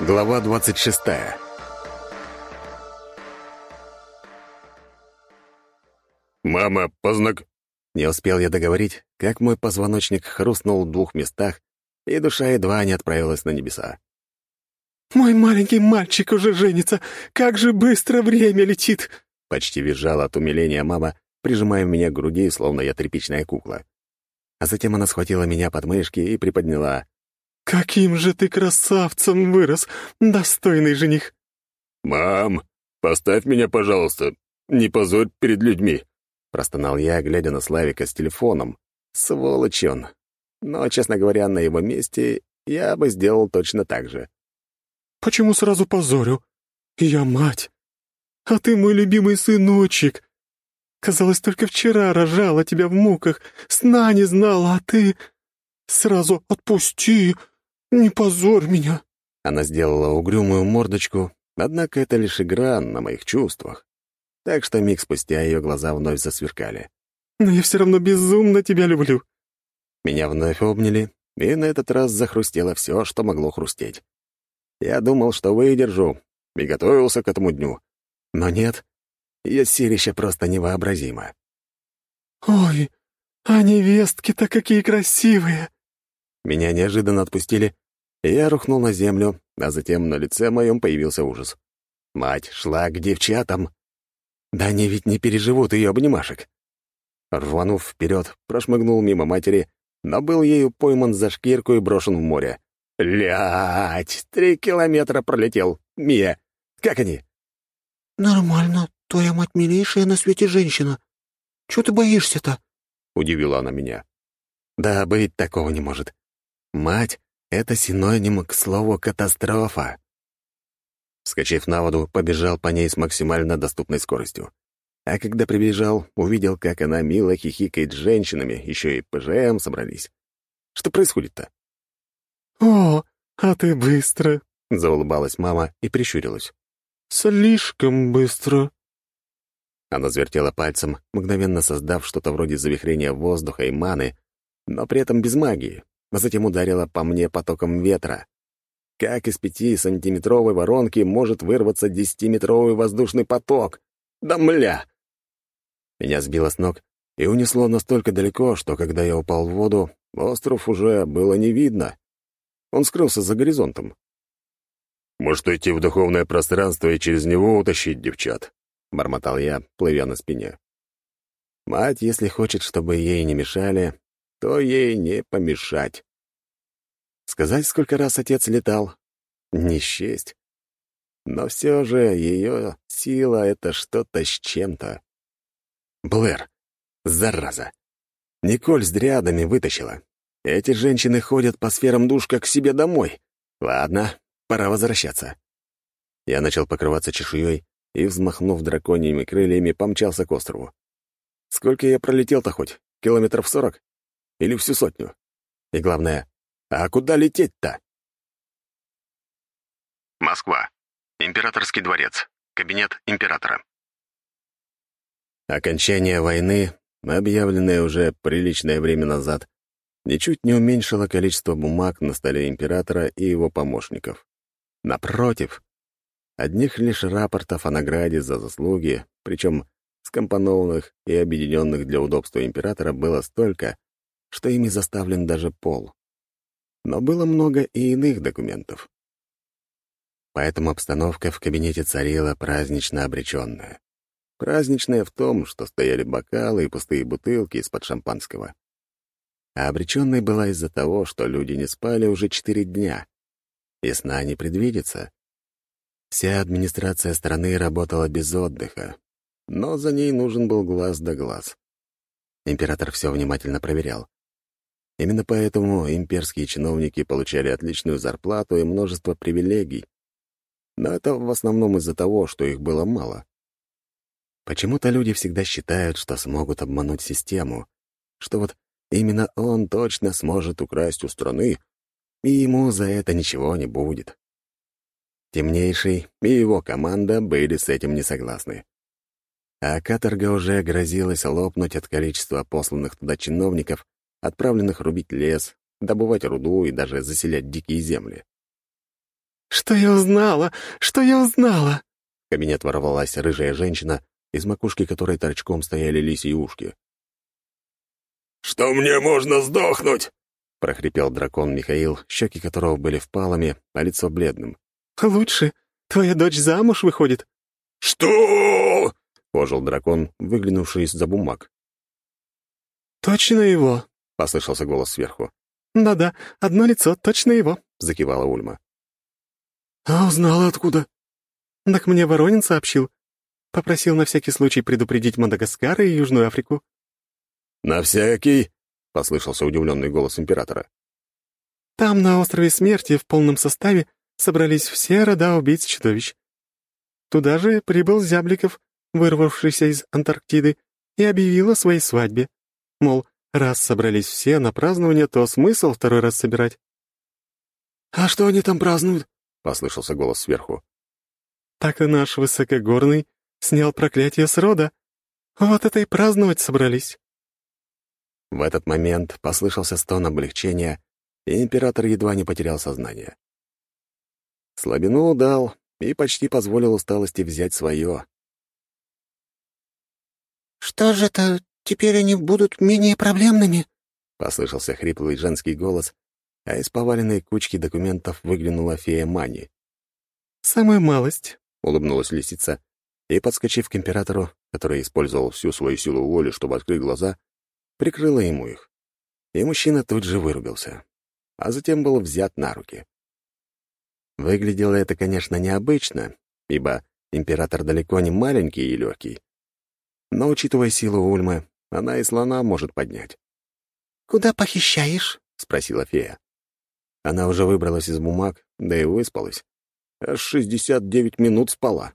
Глава 26. «Мама, Не успел я договорить, как мой позвоночник хрустнул в двух местах, и душа едва не отправилась на небеса. «Мой маленький мальчик уже женится! Как же быстро время летит!» Почти визжала от умиления мама, прижимая меня к груди, словно я тряпичная кукла. А затем она схватила меня под мышки и приподняла. «Каким же ты красавцем вырос, достойный жених!» «Мам, поставь меня, пожалуйста, не позорь перед людьми!» Простонал я, глядя на Славика с телефоном. Сволочь он. Но, честно говоря, на его месте я бы сделал точно так же. «Почему сразу позорю? Я мать, а ты мой любимый сыночек. Казалось, только вчера рожала тебя в муках, сна не знала, а ты... Сразу отпусти, не позорь меня!» Она сделала угрюмую мордочку, однако это лишь игра на моих чувствах. Так что миг спустя ее глаза вновь засверкали. «Но я все равно безумно тебя люблю!» Меня вновь обняли, и на этот раз захрустело все, что могло хрустеть. Я думал, что выдержу, и готовился к этому дню. Но нет, ее силище просто невообразимо. «Ой, а невестки-то какие красивые!» Меня неожиданно отпустили, и я рухнул на землю, а затем на лице моем появился ужас. Мать шла к девчатам. Да они ведь не переживут ее обнимашек. Рванув вперед, прошмыгнул мимо матери, но был ею пойман за шкирку и брошен в море. «Блядь! 3 километра пролетел! Мия, как они?» «Нормально, твоя мать милейшая на свете женщина. Чего ты боишься-то?» — удивила она меня. «Да быть такого не может. Мать — это синоним к слову «катастрофа». Вскочив на воду, побежал по ней с максимально доступной скоростью. А когда прибежал, увидел, как она мило хихикает с женщинами, еще и ПЖМ собрались. Что происходит-то? «О, а ты быстро!» — заулыбалась мама и прищурилась. «Слишком быстро!» Она завертела пальцем, мгновенно создав что-то вроде завихрения воздуха и маны, но при этом без магии, а затем ударила по мне потоком ветра. Как из 5-сантиметровой воронки может вырваться 10-метровый воздушный поток? Да мля! Меня сбило с ног и унесло настолько далеко, что, когда я упал в воду, остров уже было не видно. Он скрылся за горизонтом. «Может, уйти в духовное пространство и через него утащить девчат?» — бормотал я, плывя на спине. Мать, если хочет, чтобы ей не мешали, то ей не помешать. Сказать, сколько раз отец летал? Не счесть. Но все же ее сила — это что-то с чем-то. Блэр, зараза! Николь с дриадами вытащила. Эти женщины ходят по сферам душ как к себе домой. Ладно, пора возвращаться. Я начал покрываться чешуей и, взмахнув драконьими крыльями, помчался к острову. Сколько я пролетел-то хоть? Километров 40? Или всю сотню? И главное, а куда лететь-то? Москва. Императорский дворец. Кабинет императора. Окончание войны, объявленное уже приличное время назад, ничуть не уменьшило количество бумаг на столе императора и его помощников. Напротив, одних лишь рапортов о награде за заслуги, причем скомпонованных и объединенных для удобства императора, было столько, что ими заставлен даже пол. Но было много и иных документов. Поэтому обстановка в кабинете царила празднично обреченная. Праздничная в том, что стояли бокалы и пустые бутылки из-под шампанского. А обреченной была из-за того, что люди не спали уже 4 дня. И сна не предвидится. Вся администрация страны работала без отдыха, но за ней нужен был глаз да глаз. Император все внимательно проверял. Именно поэтому имперские чиновники получали отличную зарплату и множество привилегий. Но это в основном из-за того, что их было мало. Почему-то люди всегда считают, что смогут обмануть систему, что вот именно он точно сможет украсть у страны, и ему за это ничего не будет. Темнейший и его команда были с этим не согласны. А каторга уже грозилась лопнуть от количества посланных туда чиновников, отправленных рубить лес, добывать руду и даже заселять дикие земли. Что я узнала? Что я узнала?» В кабинет ворвалась рыжая женщина, из макушки которой торчком стояли лисьи ушки. «Что мне можно сдохнуть?» — прохрипел дракон Михаил, щеки которого были впалыми, а лицо бледным. «Лучше. Твоя дочь замуж выходит». «Что?» — ожил дракон, выглянувший из-за бумаг. «Точно его?» — послышался голос сверху. «Да-да, одно лицо, точно его», — закивала Ульма. «А узнала откуда?» «Так мне Воронин сообщил. Попросил на всякий случай предупредить Мадагаскар и Южную Африку». «На всякий?» — послышался удивленный голос императора. «Там, на острове Смерти, в полном составе собрались все рода убийц-чудовищ. Туда же прибыл Зябликов, вырвавшийся из Антарктиды, и объявил о своей свадьбе. Мол, раз собрались все на празднование, то смысл второй раз собирать». «А что они там празднуют?» — послышался голос сверху. «Так и наш высокогорный снял проклятие с рода. Вот это и праздновать собрались». В этот момент послышался стон облегчения, и император едва не потерял сознание. Слабину дал и почти позволил усталости взять свое. «Что же это, теперь они будут менее проблемными?» — послышался хриплый женский голос, а из поваленной кучки документов выглянула фея Мани. «Самую малость», — улыбнулась лисица, и, подскочив к императору, который использовал всю свою силу воли, чтобы открыть глаза, прикрыла ему их. И мужчина тут же вырубился, а затем был взят на руки. Выглядело это, конечно, необычно, ибо император далеко не маленький и легкий. Но, учитывая силу Ульмы, она и слона может поднять. «Куда похищаешь?» — спросила фея. Она уже выбралась из бумаг, да и выспалась. Аж 69 минут спала.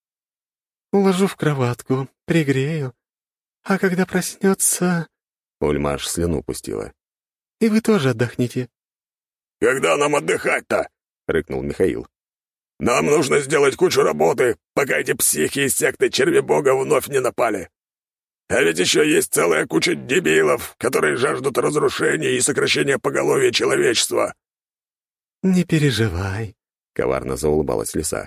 «Уложу в кроватку, пригрею. А когда проснется...» Ульма аж слюну пустила. «И вы тоже отдохните». «Когда нам отдыхать-то?» — рыкнул Михаил. «Нам нужно сделать кучу работы, пока эти психи из секты Червебога вновь не напали. А ведь еще есть целая куча дебилов, которые жаждут разрушения и сокращения поголовья человечества». «Не переживай», — коварно заулыбалась лиса.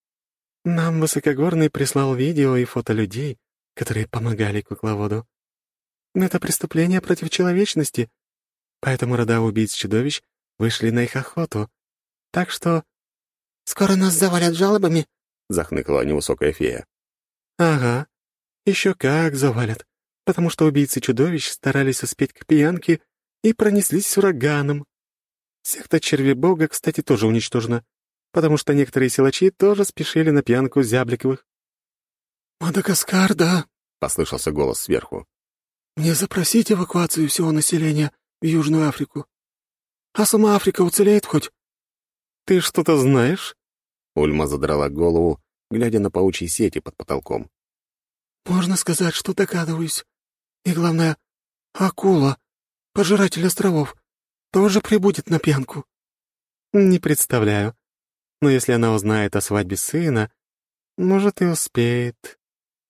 «Нам Высокогорный прислал видео и фото людей, которые помогали кукловоду. Это преступление против человечности, поэтому рода убийц-чудовищ вышли на их охоту. Так что...» «Скоро нас завалят жалобами?» — захныкала невысокая фея. «Ага, еще как завалят, потому что убийцы-чудовищ старались успеть к пьянке и пронеслись с ураганом. Секта Червебога, кстати, тоже уничтожена, потому что некоторые силачи тоже спешили на пьянку Зябликовых». «Мадагаскар, да?» — послышался голос сверху. «Мне запросить эвакуацию всего населения в Южную Африку. А сама Африка уцелеет хоть?» «Ты что-то знаешь?» Ульма задрала голову, глядя на паучьи сети под потолком. «Можно сказать, что догадываюсь. И главное, акула, пожиратель островов, тоже прибудет на пьянку». «Не представляю. Но если она узнает о свадьбе сына, может, и успеет».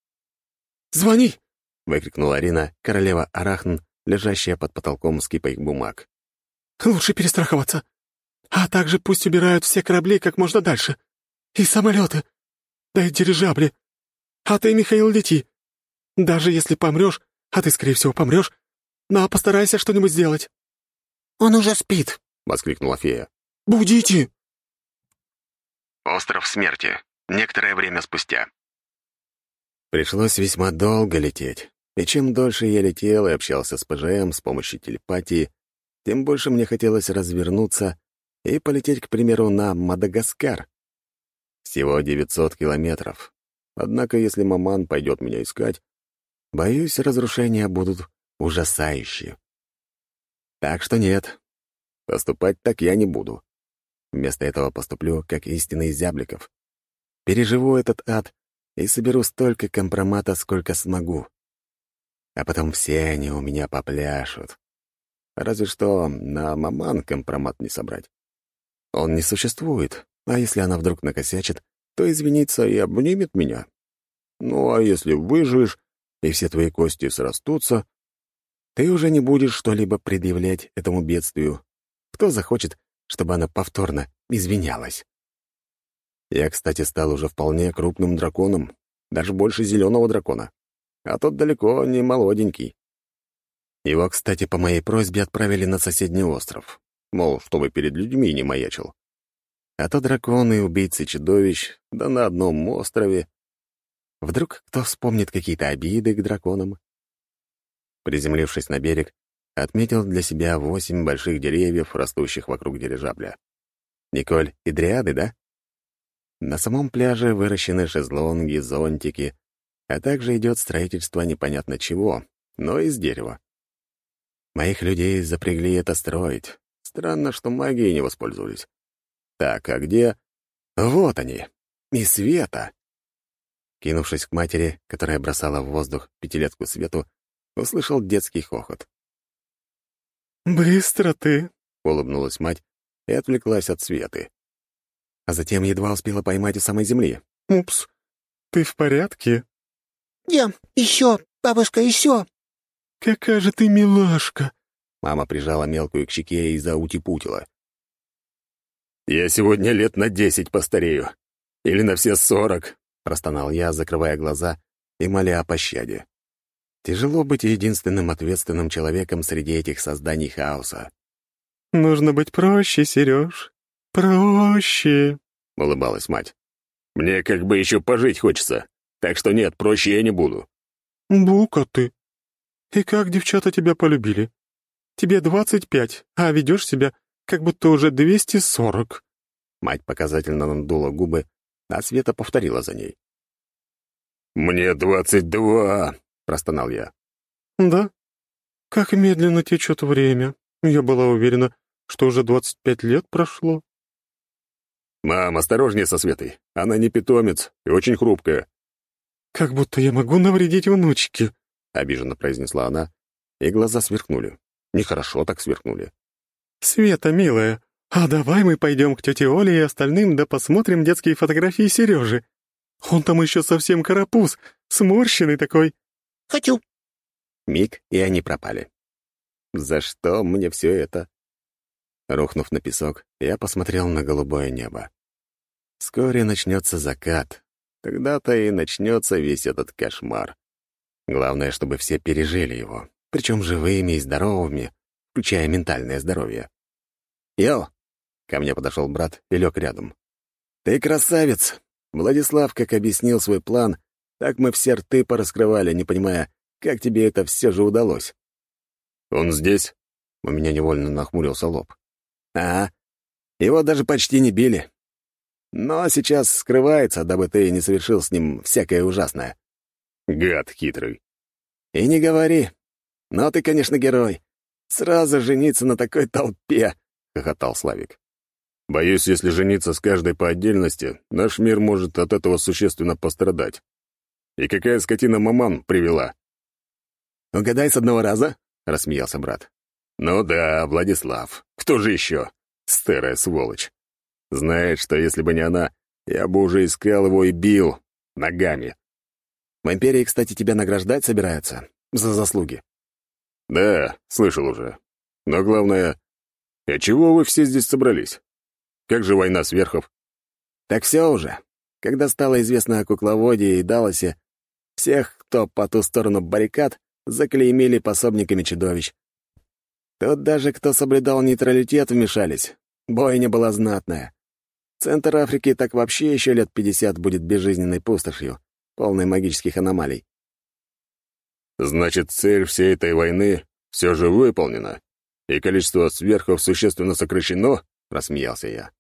«Звони!» — выкрикнула Арина, королева Арахн, лежащая под потолком с кипой бумаг. «Лучше перестраховаться. А также пусть убирают все корабли как можно дальше. И самолеты. Да и дирижабли. А ты, Михаил, лети. Даже если помрешь, а ты, скорее всего, помрешь, но постарайся что-нибудь сделать». «Он уже спит», — воскликнула фея. «Будите!» Остров смерти. Некоторое время спустя. Пришлось весьма долго лететь. И чем дольше я летел и общался с ПЖМ с помощью телепатии, тем больше мне хотелось развернуться и полететь, к примеру, на Мадагаскар. Всего 900 километров. Однако, если маман пойдет меня искать, боюсь, разрушения будут ужасающие. Так что нет, поступать так я не буду. Вместо этого поступлю, как истинный Зябликов. Переживу этот ад и соберу столько компромата, сколько смогу. А потом все они у меня попляшут. Разве что на маман компромат не собрать. Он не существует, а если она вдруг накосячит, то извинится и обнимет меня. Ну, а если выживешь, и все твои кости срастутся, ты уже не будешь что-либо предъявлять этому бедствию. Кто захочет, чтобы она повторно извинялась? Я, кстати, стал уже вполне крупным драконом, даже больше зеленого дракона. А тот далеко не молоденький. Его, кстати, по моей просьбе отправили на соседний остров. Мол, чтобы перед людьми не маячил. А то драконы и убийцы чудовищ, да на одном острове. Вдруг кто вспомнит какие-то обиды к драконам? Приземлившись на берег, отметил для себя 8 больших деревьев, растущих вокруг дирижабля. Николь и дриады, да? На самом пляже выращены шезлонги, зонтики, а также идет строительство непонятно чего, но из дерева. Моих людей запрягли это строить. Странно, что магией не воспользовались. Так, а где? Вот они. И Света. Кинувшись к матери, которая бросала в воздух пятилетку Свету, услышал детский хохот. «Быстро ты!» — улыбнулась мать и отвлеклась от Светы. А затем едва успела поймать у самой земли. «Упс, ты в порядке?» «Я, еще, бабушка, еще!» «Какая же ты милашка!» Мама прижала мелкую к щеке и заутипутила. «Я сегодня лет на 10 постарею. Или на все 40, — простонал я, закрывая глаза и моля о пощаде. Тяжело быть единственным ответственным человеком среди этих созданий хаоса. «Нужно быть проще, Сереж. Проще!» — улыбалась мать. «Мне как бы еще пожить хочется, так что нет, проще я не буду». «Бука ты! И как девчата тебя полюбили? Тебе 25, а ведешь себя, как будто уже 240. Мать показательно надула губы, а Света повторила за ней. «Мне 22!» — простонал я. «Да? Как медленно течет время. Я была уверена, что уже 25 лет прошло». «Мам, осторожнее со Светой. Она не питомец и очень хрупкая». «Как будто я могу навредить внучке», — обиженно произнесла она, и глаза сверкнули. Нехорошо так сверкнули. «Света, милая, а давай мы пойдем к тете Оле и остальным, да посмотрим детские фотографии Сережи. Он там еще совсем карапуз, сморщенный такой». «Хочу». Миг, и они пропали. «За что мне все это?» Рухнув на песок, я посмотрел на голубое небо. Вскоре начнется закат. Тогда-то и начнется весь этот кошмар. Главное, чтобы все пережили его, причем живыми и здоровыми, включая ментальное здоровье. «Йо!» — ко мне подошел брат и лег рядом. «Ты красавец!» Владислав, как объяснил свой план, так мы все рты пораскрывали, не понимая, как тебе это все же удалось. «Он здесь?» — у меня невольно нахмурился лоб. «Ага. Его даже почти не били. Но сейчас скрывается, дабы ты не совершил с ним всякое ужасное». «Гад хитрый». «И не говори. Но ты, конечно, герой. Сразу жениться на такой толпе», — хохотал Славик. «Боюсь, если жениться с каждой по отдельности, наш мир может от этого существенно пострадать. И какая скотина маман привела?» «Угадай с одного раза?» — рассмеялся брат. «Ну да, Владислав. Кто же еще? Старая сволочь. Знает, что если бы не она, я бы уже искал его и бил ногами. В империи, кстати, тебя награждать собираются за заслуги». «Да, слышал уже. Но главное, а чего вы все здесь собрались? Как же война сверхов?» «Так все уже. Когда стало известно о кукловоде и Далласе, всех, кто по ту сторону баррикад, заклеймили пособниками чудовищ. Тут даже кто соблюдал нейтралитет, вмешались. Бойня была знатная. Центр Африки так вообще еще лет 50 будет безжизненной пустошью, полной магических аномалий». «Значит, цель всей этой войны все же выполнена, и количество сверхов существенно сокращено?» — рассмеялся я.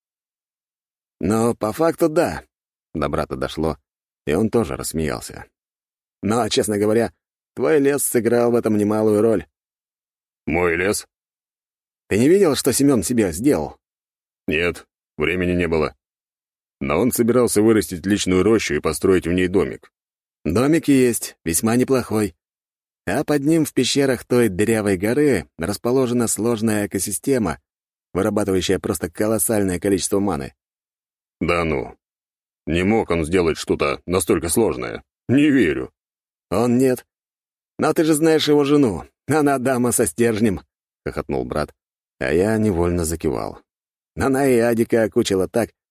«Но по факту да». До брата дошло, и он тоже рассмеялся. «Но, честно говоря, твой лес сыграл в этом немалую роль». «Мой лес?» «Ты не видел, что Семен себе сделал?» «Нет, времени не было. Но он собирался вырастить личную рощу и построить в ней домик». «Домик есть, весьма неплохой. А под ним в пещерах той дырявой горы расположена сложная экосистема, вырабатывающая просто колоссальное количество маны». «Да ну, не мог он сделать что-то настолько сложное. Не верю». «Он нет. Но ты же знаешь его жену. Она дама со стержнем», — хохотнул брат, а я невольно закивал. Она и Адика окучила так,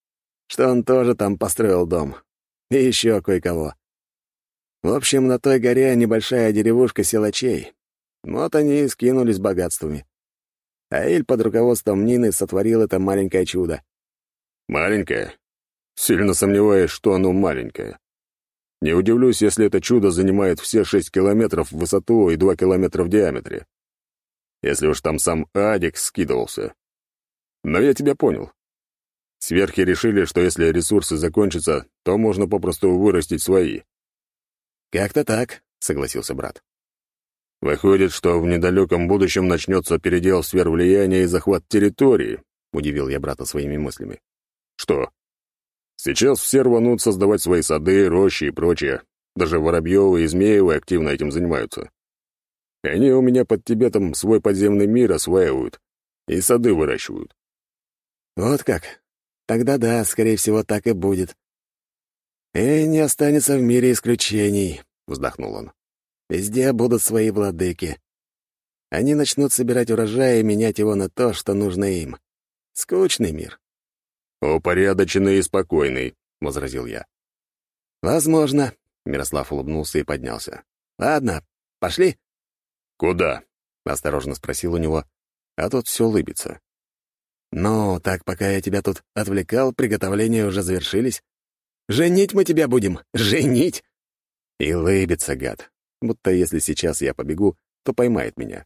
что он тоже там построил дом. И еще кое-кого. В общем, на той горе небольшая деревушка силачей. Вот они и скинулись богатствами. Аиль под руководством Нины сотворил это маленькое чудо. Маленькое? Сильно сомневаюсь, что оно маленькое. Не удивлюсь, если это чудо занимает все 6 километров в высоту и 2 километра в диаметре. Если уж там сам Адик скидывался. Но я тебя понял. Сверхи решили, что если ресурсы закончатся, то можно попросту вырастить свои. «Как-то так», — согласился брат. «Выходит, что в недалеком будущем начнется передел сфер влияния и захват территории», — удивил я брата своими мыслями. «Что? Сейчас все рванут создавать свои сады, рощи и прочее. Даже Воробьевы и Змеевы активно этим занимаются. Они у меня под Тибетом свой подземный мир осваивают и сады выращивают». «Вот как? Тогда да, скорее всего, так и будет. И не останется в мире исключений», — вздохнул он. «Везде будут свои владыки. Они начнут собирать урожай и менять его на то, что нужно им. Скучный мир». «Упорядоченный и спокойный», — возразил я. «Возможно», — Мирослав улыбнулся и поднялся. «Ладно, пошли?» «Куда?» — осторожно спросил у него, а тот все улыбится. «Ну, так пока я тебя тут отвлекал, приготовления уже завершились. Женить мы тебя будем! Женить!» И улыбится, гад, будто если сейчас я побегу, то поймает меня.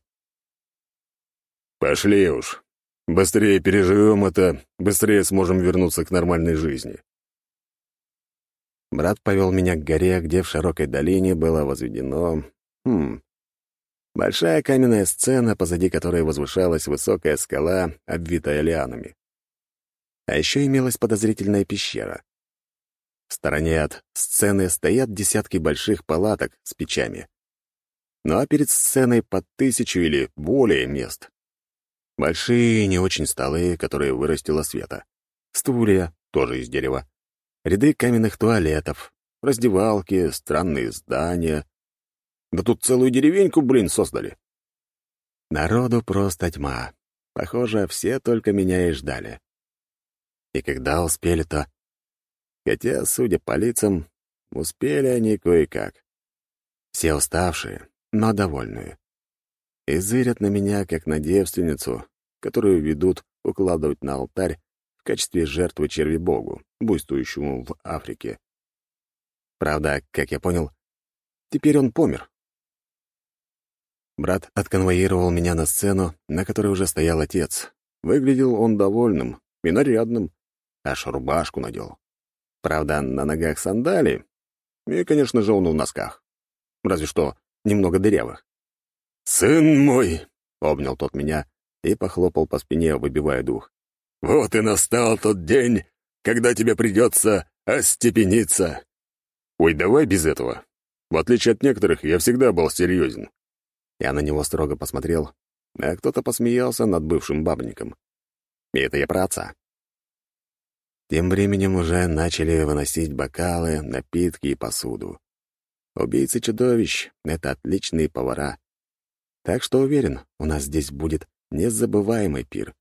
«Пошли уж. Быстрее переживем это, быстрее сможем вернуться к нормальной жизни». Брат повел меня к горе, где в широкой долине было возведено... Большая каменная сцена, позади которой возвышалась высокая скала, обвитая лианами. А еще имелась подозрительная пещера. В стороне от сцены стоят десятки больших палаток с печами. Ну а перед сценой по 1000 или более мест. Большие не очень столы, которые вырастила Света. Стулья, тоже из дерева. Ряды каменных туалетов, раздевалки, странные здания. Да тут целую деревеньку, создали. Народу просто тьма. Похоже, все только меня и ждали. И когда успели-то? Хотя, судя по лицам, успели они кое-как. Все уставшие, но довольные. И зырят на меня, как на девственницу, которую ведут укладывать на алтарь в качестве жертвы червебогу, буйствующему в Африке. Правда, как я понял, теперь он помер. Брат отконвоировал меня на сцену, на которой уже стоял отец. Выглядел он довольным и нарядным, аж рубашку надел. Правда, на ногах сандали, и, конечно же, он в носках. Разве что немного дырявых. «Сын мой!» — обнял тот меня и похлопал по спине, выбивая дух. «Вот и настал тот день, когда тебе придется остепениться!» «Ой, давай без этого. В отличие от некоторых, я всегда был серьезен». Я на него строго посмотрел, а кто-то посмеялся над бывшим бабником. И это я про отца. Тем временем уже начали выносить бокалы, напитки и посуду. Убийцы чудовищ — это отличные повара. Так что уверен, у нас здесь будет незабываемый пир.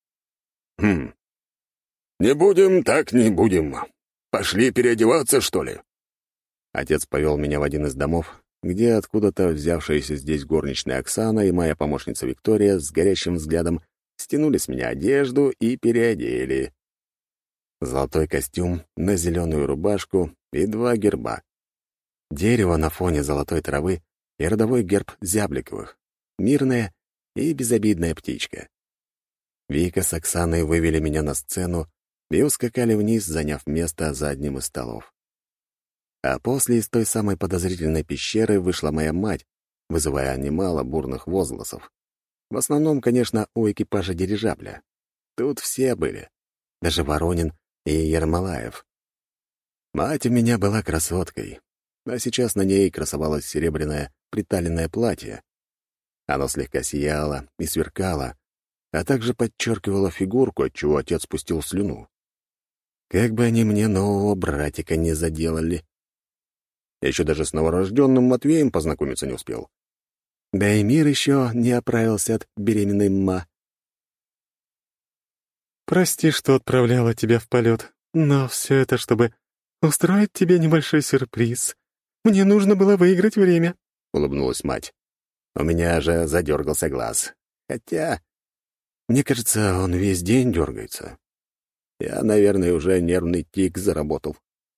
«Не будем, так не будем. Пошли переодеваться, что ли?» Отец повел меня в один из домов, где откуда-то взявшаяся здесь горничная Оксана и моя помощница Виктория с горящим взглядом стянули с меня одежду и переодели. Золотой костюм на зеленую рубашку и 2 герба. Дерево на фоне золотой травы и родовой герб Зябликовых. Мирная и безобидная птичка. Вика с Оксаной вывели меня на сцену и ускакали вниз, заняв место за одним из столов. А после из той самой подозрительной пещеры вышла моя мать, вызывая немало бурных возгласов. В основном, конечно, у экипажа дирижабля. Тут все были, даже Воронин и Ермолаев. Мать у меня была красоткой, а сейчас на ней красовалось серебряное приталенное платье. Оно слегка сияло и сверкало, а также подчеркивало фигурку, отчего отец спустил слюну. Как бы они мне нового братика не заделали. Я еще даже с новорожденным Матвеем познакомиться не успел. Да и мир еще не оправился от беременной ма. «Прости, что отправляла тебя в полет», Но все это, чтобы устроить тебе небольшой сюрприз. Мне нужно было выиграть время», — улыбнулась мать. У меня же задергался глаз. Хотя, мне кажется, он весь день дергается. Я, наверное, уже нервный тик заработал.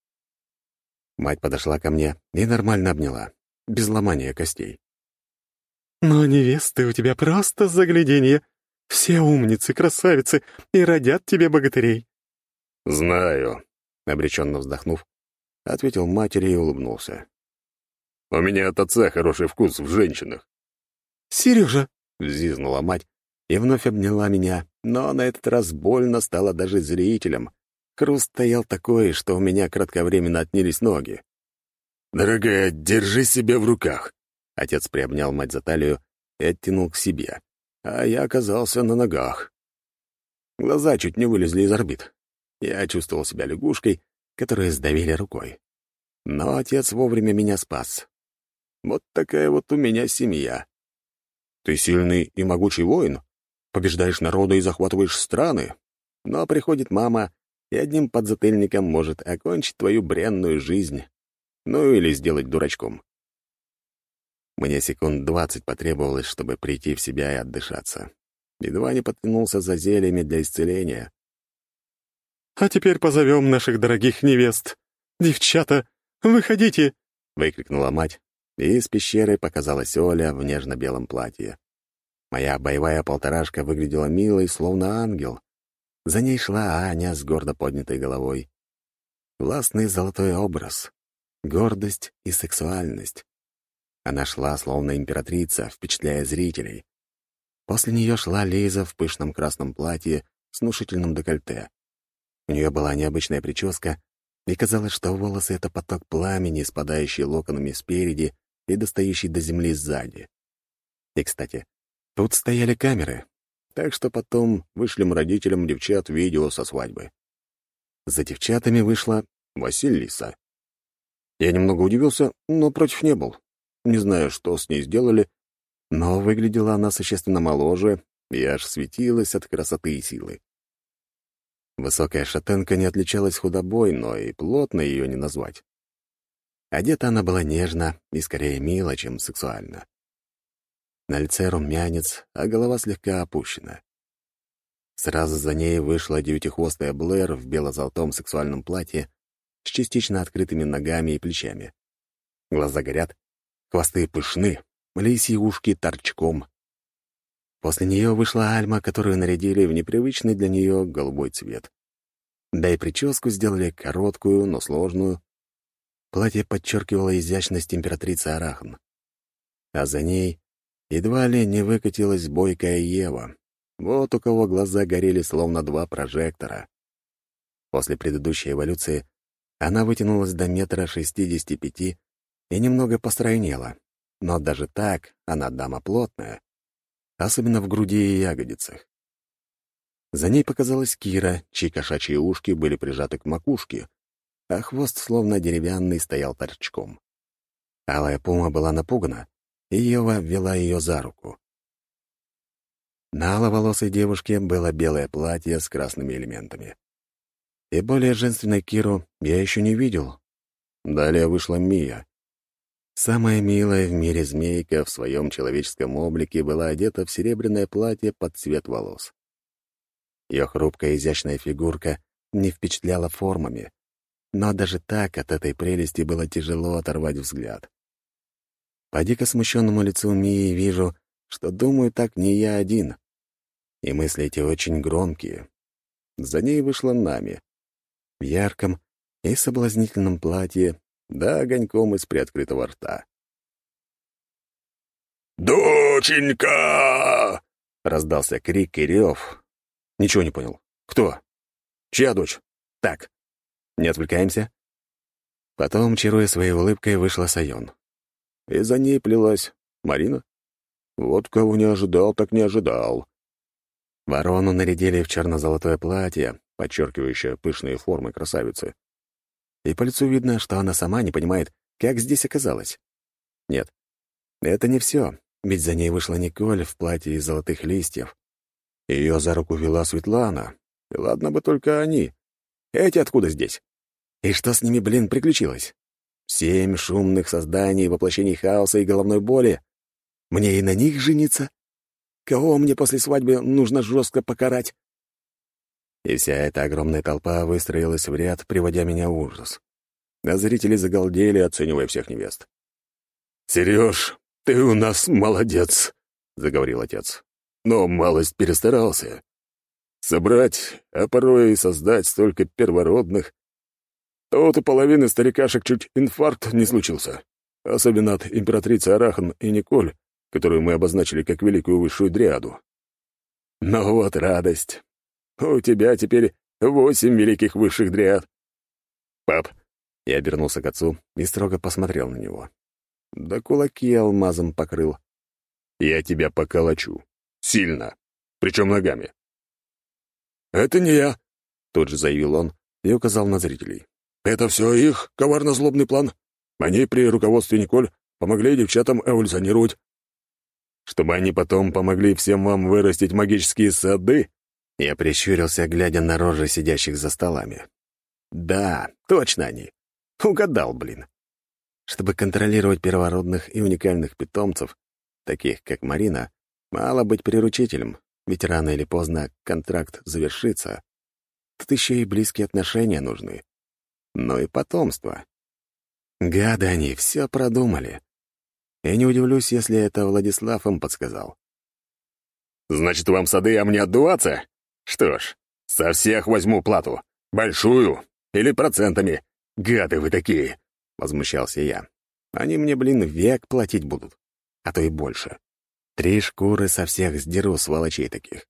Мать подошла ко мне и нормально обняла, без ломания костей. «Но невесты у тебя просто загляденье. Все умницы, красавицы и родят тебе богатырей». «Знаю», — обреченно вздохнув, ответил матери и улыбнулся. «У меня от отца хороший вкус в женщинах». «Сережа!» — взвизгнула мать и вновь обняла меня, но на этот раз больно стало даже зрителям. Хруст стоял такой, что у меня кратковременно отнялись ноги. «Дорогая, держи себя в руках!» Отец приобнял мать за талию и оттянул к себе, а я оказался на ногах. Глаза чуть не вылезли из орбит. Я чувствовал себя лягушкой, которую сдавили рукой. Но отец вовремя меня спас. Вот такая вот у меня семья. Ты сильный и могучий воин, побеждаешь народы и захватываешь страны, но приходит мама и одним подзатыльником может окончить твою бренную жизнь, ну или сделать дурачком. Мне секунд 20 потребовалось, чтобы прийти в себя и отдышаться. Едва не подтянулся за зельями для исцеления. «А теперь позовем наших дорогих невест. Девчата, выходите!» — выкрикнула мать, и из пещеры показалась Оля в нежно-белом платье. Моя боевая полторашка выглядела милой, словно ангел. За ней шла Аня с гордо поднятой головой. Властный золотой образ, гордость и сексуальность. Она шла, словно императрица, впечатляя зрителей. После нее шла Лиза в пышном красном платье с внушительным декольте. У нее была необычная прическа, и казалось, что волосы — это поток пламени, спадающий локонами спереди и достающий до земли сзади. И, кстати, тут стояли камеры, так что потом вышлем родителям девчат видео со свадьбы. За девчатами вышла Василиса. Я немного удивился, но против не был. Не знаю, что с ней сделали, но выглядела она существенно моложе и аж светилась от красоты и силы. Высокая шатенка не отличалась худобой, но и плотно ее не назвать. Одета она была нежно и скорее мило, чем сексуально. На лице румянец, а голова слегка опущена. Сразу за ней вышла девятихвостая Блэр в бело-золотом сексуальном платье с частично открытыми ногами и плечами. Глаза горят, хвосты пышны, лисьи ушки торчком. После нее вышла Альма, которую нарядили в непривычный для нее голубой цвет. Да и прическу сделали короткую, но сложную. Платье подчеркивало изящность императрицы Арахн. А за ней едва ли не выкатилась бойкая Ева. Вот у кого глаза горели словно два прожектора. После предыдущей эволюции она вытянулась до 1,65 м и немного постройнела. Но даже так она дама плотная, особенно в груди и ягодицах. За ней показалась Кира, чьи кошачьи ушки были прижаты к макушке, а хвост, словно деревянный, стоял торчком. Алая пума была напугана, и Ева вела ее за руку. На аловолосой девушке было белое платье с красными элементами. И более женственной Киру я еще не видел. Далее вышла Мия. Самая милая в мире змейка в своем человеческом облике была одета в серебряное платье под цвет волос. Ее хрупкая изящная фигурка не впечатляла формами, но даже так от этой прелести было тяжело оторвать взгляд. По дико смущенному лицу Мии вижу, что думаю так не я один. И мысли эти очень громкие. За ней вышла Нами. В ярком и соблазнительном платье, да огоньком из приоткрытого рта. «Доченька!» — раздался крик и рев. Ничего не понял. Кто? Чья дочь? Так, не отвлекаемся. Потом, чаруя своей улыбкой, вышла Сайон. И за ней плелась Марина. Вот кого не ожидал, так не ожидал. Ворону нарядили в черно-золотое платье, подчеркивающее пышные формы красавицы. И по лицу видно, что она сама не понимает, как здесь оказалась. Нет, это не все, ведь за ней вышла Николь в платье из золотых листьев. Ее за руку вела Светлана, и ладно бы только они. Эти откуда здесь? И что с ними, блин, приключилось? 7 шумных созданий, воплощений хаоса и головной боли? Мне и на них жениться? Кого мне после свадьбы нужно жестко покарать? И вся эта огромная толпа выстроилась в ряд, приводя меня в ужас. А зрители загалдели, оценивая всех невест. «Сереж, ты у нас молодец», — заговорил отец. «Но малость перестарался. Собрать, а порой и создать столько первородных. Тут у половины старикашек чуть инфаркт не случился. Особенно от императрицы Арахан и Николь, которую мы обозначили как великую высшую дриаду. Но вот радость. У тебя теперь 8 великих высших дриад. Пап, Я обернулся к отцу и строго посмотрел на него. Да кулаки алмазом покрыл. я тебя поколочу. Сильно. Причем ногами. «Это не я», — тут же заявил он и указал на зрителей. «Это все их коварно-злобный план. Они при руководстве Николь помогли девчатам эволюционировать. Чтобы они потом помогли всем вам вырастить магические сады?» Я прищурился, глядя на рожи сидящих за столами. «Да, точно они. Угадал, блин. Чтобы контролировать первородных и уникальных питомцев, таких как Марина, мало быть приручителем, ведь рано или поздно контракт завершится. Тут еще и близкие отношения нужны. Но и потомство. Гады они, все продумали. Я не удивлюсь, если это Владислав им подсказал. «Значит, вам сады, а мне отдуваться? Что ж, со всех возьму плату. Большую. Или процентами. Гады вы такие!» — возмущался я. «Они мне, блин, век платить будут. А то и больше. 3 шкуры со всех сдеру, сволочей таких».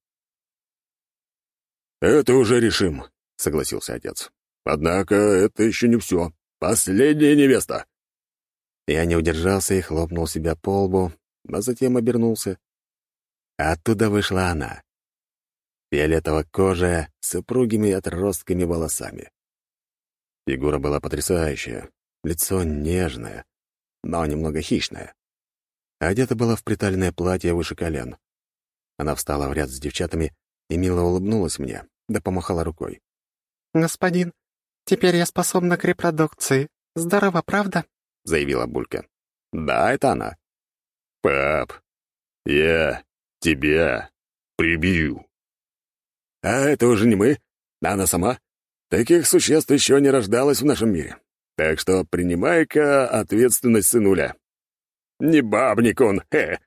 «Это уже решим», — согласился отец. «Однако это еще не все. Последняя невеста». Я не удержался и хлопнул себя по лбу, а затем обернулся. Оттуда вышла она. Фиолетово-кожая, с упругими отростками волосами. Фигура была потрясающая, лицо нежное, но немного хищное. Одета была в приталенное платье выше колен. Она встала в ряд с девчатами и мило улыбнулась мне, да помахала рукой. «Господин, теперь я способна к репродукции. Здорово, правда?» — заявила Булька. «Да, это она». «Пап, я тебя прибью». «А это уже не мы, она сама. Таких существ еще не рождалось в нашем мире. Так что принимай-ка ответственность, сынуля. Не бабник он,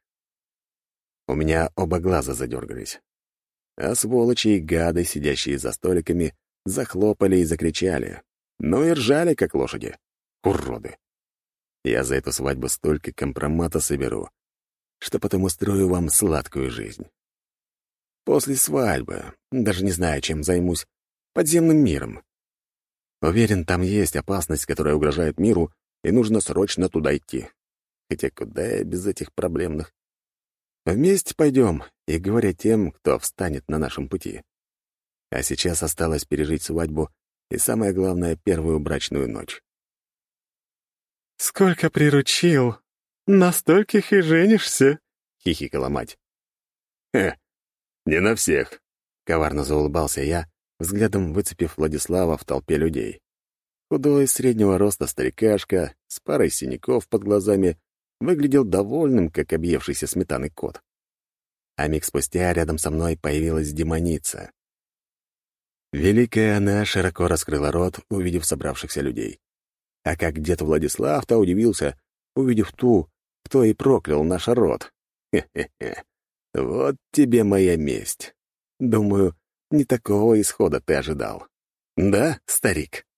У меня оба глаза задергались. А сволочи и гады, сидящие за столиками, захлопали и закричали. Ну и ржали, как лошади. Уроды. Я за эту свадьбу столько компромата соберу, что потом устрою вам сладкую жизнь. После свадьбы, даже не знаю, чем займусь, подземным миром. Уверен, там есть опасность, которая угрожает миру, и нужно срочно туда идти. Хотя куда я без этих проблемных? Вместе пойдем, и говоря тем, кто встанет на нашем пути. А сейчас осталось пережить свадьбу и, самое главное, первую брачную ночь. «Сколько приручил, на стольких и женишься», — хихикала мать. не на всех». Коварно заулыбался я, взглядом выцепив Владислава в толпе людей. Худой, среднего роста старикашка, с парой синяков под глазами, выглядел довольным, как объевшийся сметаной кот. А миг спустя рядом со мной появилась демоница. Великая она широко раскрыла рот, увидев собравшихся людей. А как дед Владислав-то удивился, увидев ту, кто и проклял наш род. Хе-хе-хе. Вот тебе моя месть. Думаю, не такого исхода ты ожидал. Да, старик?